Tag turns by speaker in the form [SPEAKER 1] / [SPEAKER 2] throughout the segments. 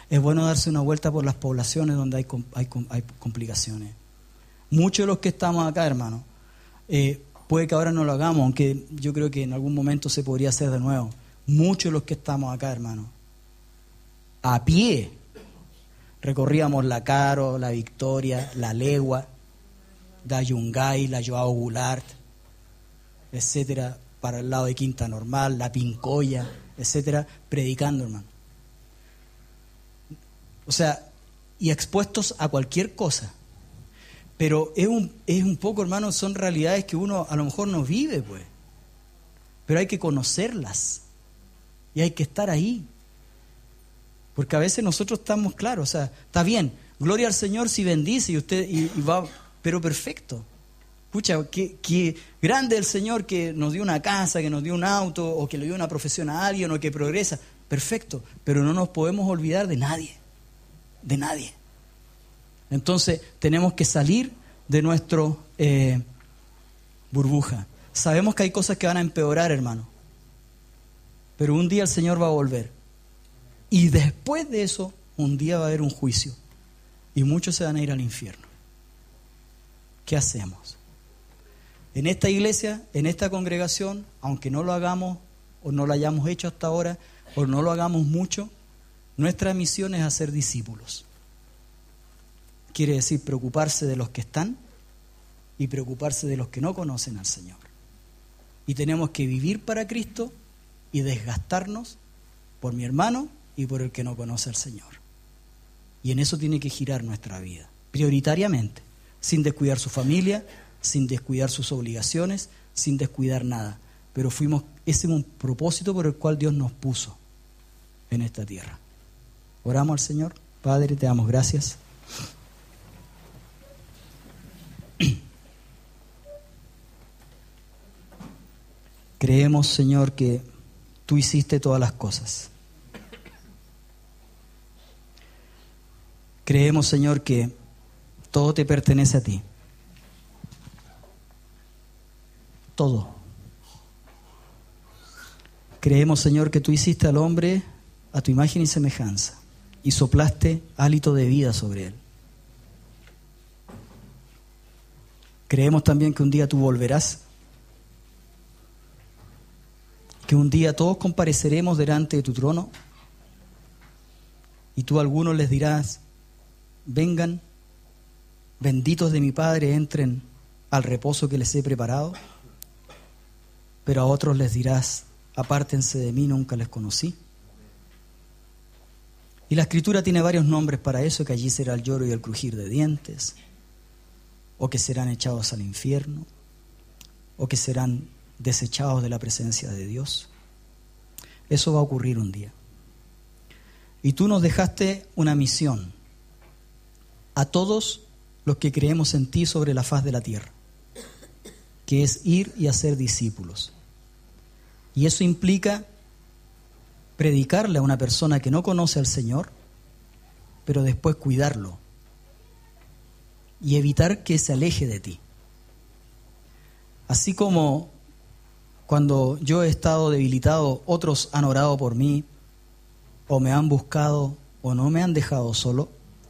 [SPEAKER 1] Es bueno darse una vuelta por las poblaciones donde hay complicaciones. Muchos de los que estamos acá, hermano, puede que ahora no lo hagamos, aunque yo creo que en algún momento se podría hacer de nuevo. Muchos de los que estamos acá, hermano, a pie, recorríamos la Caro, la Victoria, la Legua, la Yungay, la Joao Goulart, etcétera, para el lado de Quinta Normal, la Pincoya, etcétera, predicando, hermano. O sea, y expuestos a cualquier cosa. Pero es un poco, hermano, son realidades que uno a lo mejor no vive, pues. Pero hay que conocerlas. Y hay que estar ahí. Porque a veces nosotros estamos claros, o sea, está bien, gloria al Señor si bendice y usted y va, pero perfecto. Pucha, qué grande el Señor que nos dio una casa, que nos dio un auto, o que le dio una profesión a alguien, o que progresa. Perfecto, pero no nos podemos olvidar de nadie. De nadie. Entonces, tenemos que salir de nuestro burbuja. Sabemos que hay cosas que van a empeorar, hermano. Pero un día el Señor va a volver. Y después de eso, un día va a haber un juicio. Y muchos se van a ir al infierno. ¿Qué hacemos? En esta iglesia, en esta congregación, aunque no lo hagamos, o no lo hayamos hecho hasta ahora, o no lo hagamos mucho, nuestra misión es hacer discípulos. Quiere decir preocuparse de los que están y preocuparse de los que no conocen al Señor. Y tenemos que vivir para Cristo y desgastarnos por mi hermano y por el que no conoce al Señor. Y en eso tiene que girar nuestra vida, prioritariamente, sin descuidar su familia, sin descuidar sus obligaciones, sin descuidar nada. Pero ese es un propósito por el cual Dios nos puso en esta tierra. Oramos al Señor. Padre, te damos gracias. Creemos, Señor, que tú hiciste todas las cosas. Creemos, Señor, que todo te pertenece a ti. Todo. Creemos, Señor, que tú hiciste al hombre a tu imagen y semejanza y soplaste hálito de vida sobre él. Creemos también que un día tú volverás, que un día todos compareceremos delante de tu trono y tú a algunos les dirás: vengan, benditos de mi Padre, entren al reposo que les he preparado. Pero a otros les dirás: apártense de mí, nunca les conocí. Y la Escritura tiene varios nombres para eso, que allí será el lloro y el crujir de dientes, o que serán echados al infierno, o que serán desechados de la presencia de Dios. Eso va a ocurrir un día. Y tú nos dejaste una misión a todos los que creemos en ti sobre la faz de la tierra, que es ir y hacer discípulos. Y eso implica predicarle a una persona que no conoce al Señor, pero después cuidarlo y evitar que se aleje de ti. Así como cuando yo he estado debilitado, otros han orado por mí, o me han buscado, o no me han dejado solo,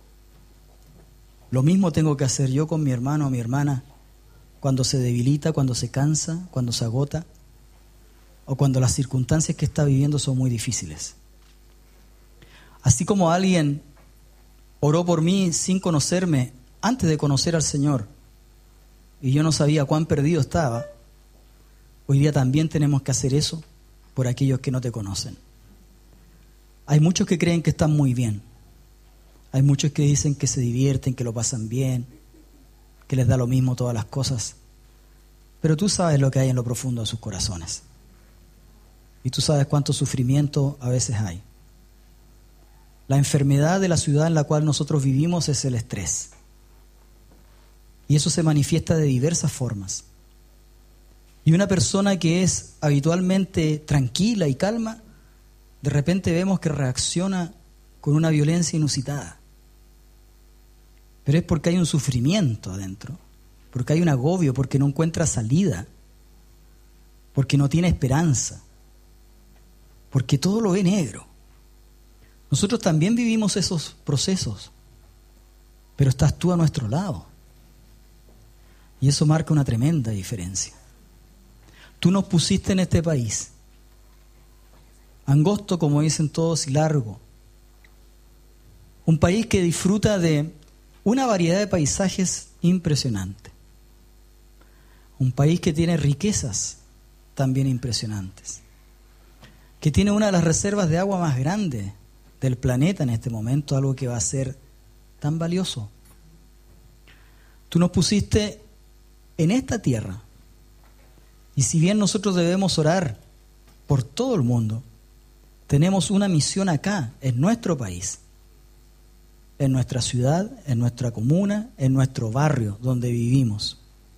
[SPEAKER 1] lo mismo tengo que hacer yo con mi hermano o mi hermana cuando se debilita, cuando se cansa, cuando se agota, o cuando las circunstancias que está viviendo son muy difíciles. Así como alguien oró por mí sin conocerme, antes de conocer al Señor, y yo no sabía cuán perdido estaba, hoy día también tenemos que hacer eso por aquellos que no te conocen. Hay muchos que creen que están muy bien. Hay muchos que dicen que se divierten, que lo pasan bien, que les da lo mismo todas las cosas. Pero tú sabes lo que hay en lo profundo de sus corazones. Y tú sabes cuánto sufrimiento a veces hay. La enfermedad de la ciudad en la cual nosotros vivimos es el estrés. Y eso se manifiesta de diversas formas. Y una persona que es habitualmente tranquila y calma, de repente vemos que reacciona con una violencia inusitada. Pero es porque hay un sufrimiento adentro, porque hay un agobio, porque no encuentra salida, porque no tiene esperanza, porque todo lo ve negro. Nosotros también vivimos esos procesos, pero estás tú a nuestro lado. Y eso marca una tremenda diferencia. Tú nos pusiste en este país, angosto como dicen todos y largo. Un país que disfruta de una variedad de paisajes impresionante. Un país que tiene riquezas también impresionantes. Que tiene una de las reservas de agua más grandes del planeta en este momento, algo que va a ser tan valioso. Tú nos pusiste en esta tierra. Y si bien nosotros debemos orar por todo el mundo, tenemos una misión acá, en nuestro país, en nuestra ciudad, en nuestra comuna, en nuestro barrio donde vivimos.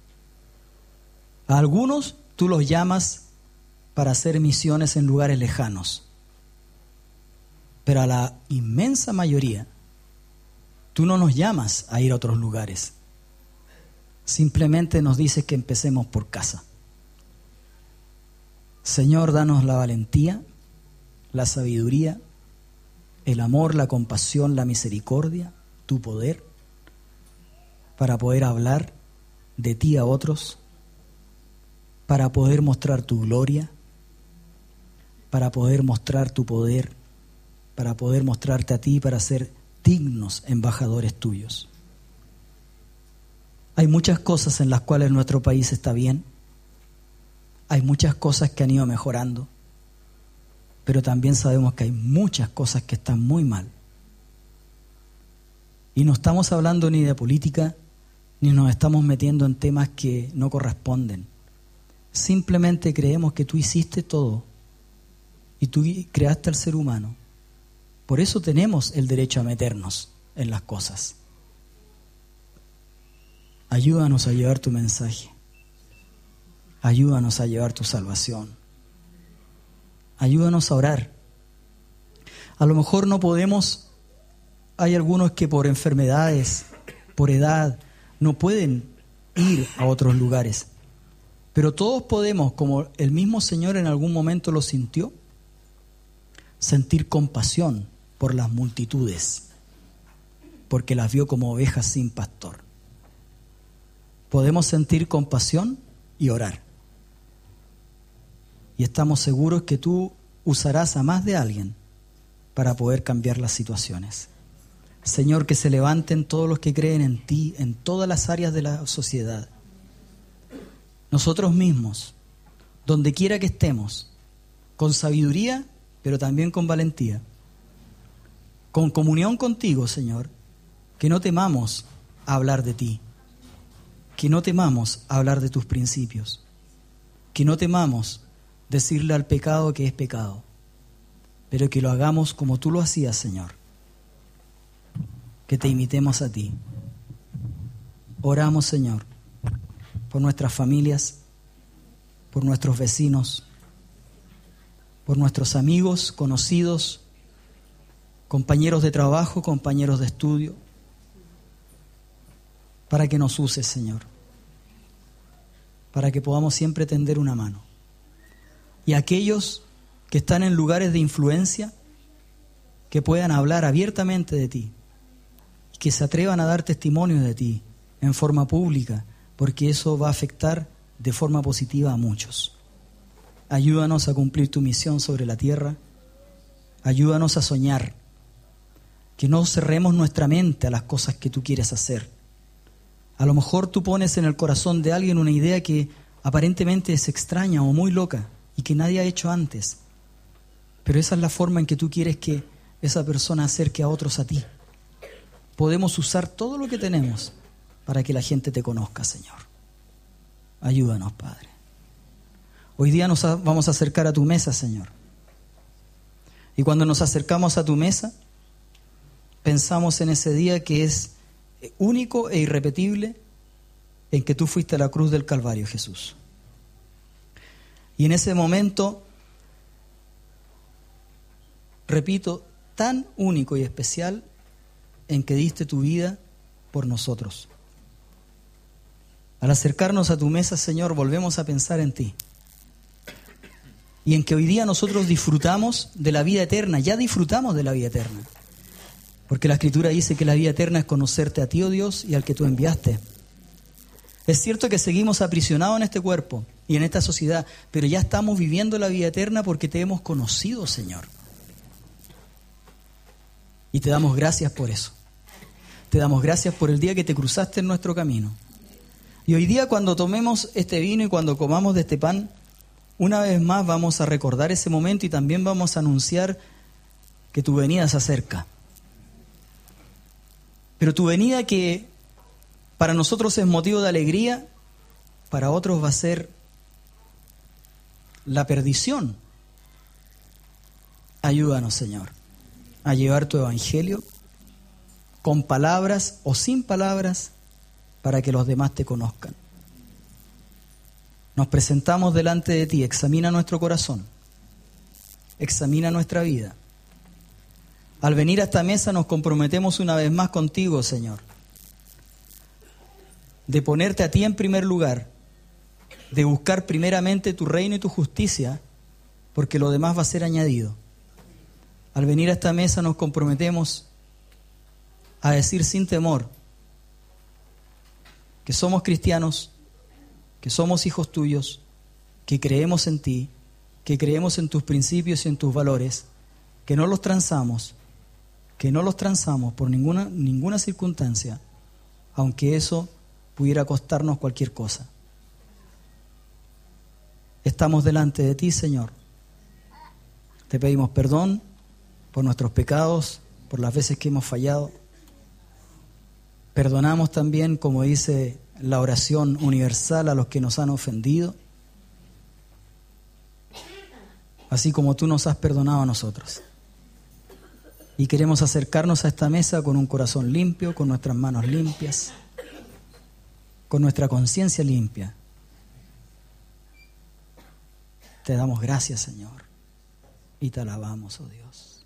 [SPEAKER 1] A algunos tú los llamas para hacer misiones en lugares lejanos, pero a la inmensa mayoría tú no nos llamas a ir a otros lugares. Simplemente nos dices que empecemos por casa. Señor, danos la valentía, la sabiduría, el amor, la compasión, la misericordia, tu poder, para poder hablar de ti a otros, para poder mostrar tu gloria, para poder mostrar tu poder, para poder mostrarte a ti, para ser dignos embajadores tuyos. Hay muchas cosas en las cuales nuestro país está bien, hay muchas cosas que han ido mejorando, pero también sabemos que hay muchas cosas que están muy mal. Y no estamos hablando ni de política, ni nos estamos metiendo en temas que no corresponden. Simplemente creemos que tú hiciste todo y tú creaste al ser humano. Por eso tenemos el derecho a meternos en las cosas. Ayúdanos a llevar tu mensaje. Ayúdanos a llevar tu salvación. Ayúdanos a orar. A lo mejor no podemos, hay algunos que por enfermedades, por edad, no pueden ir a otros lugares. Pero todos podemos, como el mismo Señor en algún momento lo sintió, sentir compasión por las multitudes, porque las vio como ovejas sin pastor. Podemos sentir compasión y orar. Y estamos seguros que tú usarás a más de alguien para poder cambiar las situaciones. Señor, que se levanten todos los que creen en ti, en todas las áreas de la sociedad. Nosotros mismos, donde quiera que estemos, con sabiduría, pero también con valentía, con comunión contigo, Señor, que no temamos hablar de ti, que no temamos hablar de tus principios, que no temamos decirle al pecado que es pecado, pero que lo hagamos como tú lo hacías, Señor, que te imitemos a ti. Oramos, Señor, por nuestras familias, por nuestros vecinos, por nuestros amigos, conocidos, compañeros de trabajo, compañeros de estudio, para que nos uses, Señor, para que podamos siempre tender una mano. Y aquellos que están en lugares de influencia, que puedan hablar abiertamente de ti, y que se atrevan a dar testimonio de ti en forma pública, porque eso va a afectar de forma positiva a muchos. Ayúdanos a cumplir tu misión sobre la tierra, ayúdanos a soñar, que no cerremos nuestra mente a las cosas que tú quieres hacer. A lo mejor tú pones en el corazón de alguien una idea que aparentemente es extraña o muy loca y que nadie ha hecho antes, pero esa es la forma en que tú quieres que esa persona acerque a otros a ti. Podemos usar todo lo que tenemos para que la gente te conozca, Señor. Ayúdanos, Padre. Hoy día nos vamos a acercar a tu mesa, Señor. Y cuando nos acercamos a tu mesa, pensamos en ese día que es único e irrepetible, en que tú fuiste a la cruz del Calvario, Jesús. Y en ese momento, repito, tan único y especial, en que diste tu vida por nosotros. Al acercarnos a tu mesa, Señor, volvemos a pensar en ti. y en que hoy día nosotros disfrutamos de la vida eterna, ya disfrutamos de la vida eterna. Porque la Escritura dice que la vida eterna es conocerte a ti, oh Dios, y al que tú enviaste. Es cierto que seguimos aprisionados en este cuerpo y en esta sociedad, pero ya estamos viviendo la vida eterna porque te hemos conocido, Señor. Y te damos gracias por eso. Te damos gracias por el día que te cruzaste en nuestro camino. Y hoy día cuando tomemos este vino y cuando comamos de este pan, una vez más vamos a recordar ese momento y también vamos a anunciar que tu venida se acerca. Pero tu venida que para nosotros es motivo de alegría, para otros va a ser la perdición. Ayúdanos, Señor, a llevar tu evangelio con palabras o sin palabras para que los demás te conozcan. Nos presentamos delante de ti, examina nuestro corazón, examina nuestra vida. Al venir a esta mesa nos comprometemos una vez más contigo, Señor, de ponerte a ti en primer lugar, de buscar primeramente tu reino y tu justicia, porque lo demás va a ser añadido. Al venir a esta mesa nos comprometemos a decir sin temor que somos cristianos, que somos hijos tuyos, que creemos en ti, que creemos en tus principios y en tus valores, que no los transamos por ninguna circunstancia, aunque eso pudiera costarnos cualquier cosa. Estamos delante de ti, Señor. Te pedimos perdón por nuestros pecados, por las veces que hemos fallado. Perdonamos también, como dice la oración universal, a los que nos han ofendido, así como tú nos has perdonado a nosotros. Y queremos acercarnos a esta mesa con un corazón limpio, con nuestras manos limpias, con nuestra conciencia limpia. Te damos gracias, Señor, y te alabamos, oh Dios.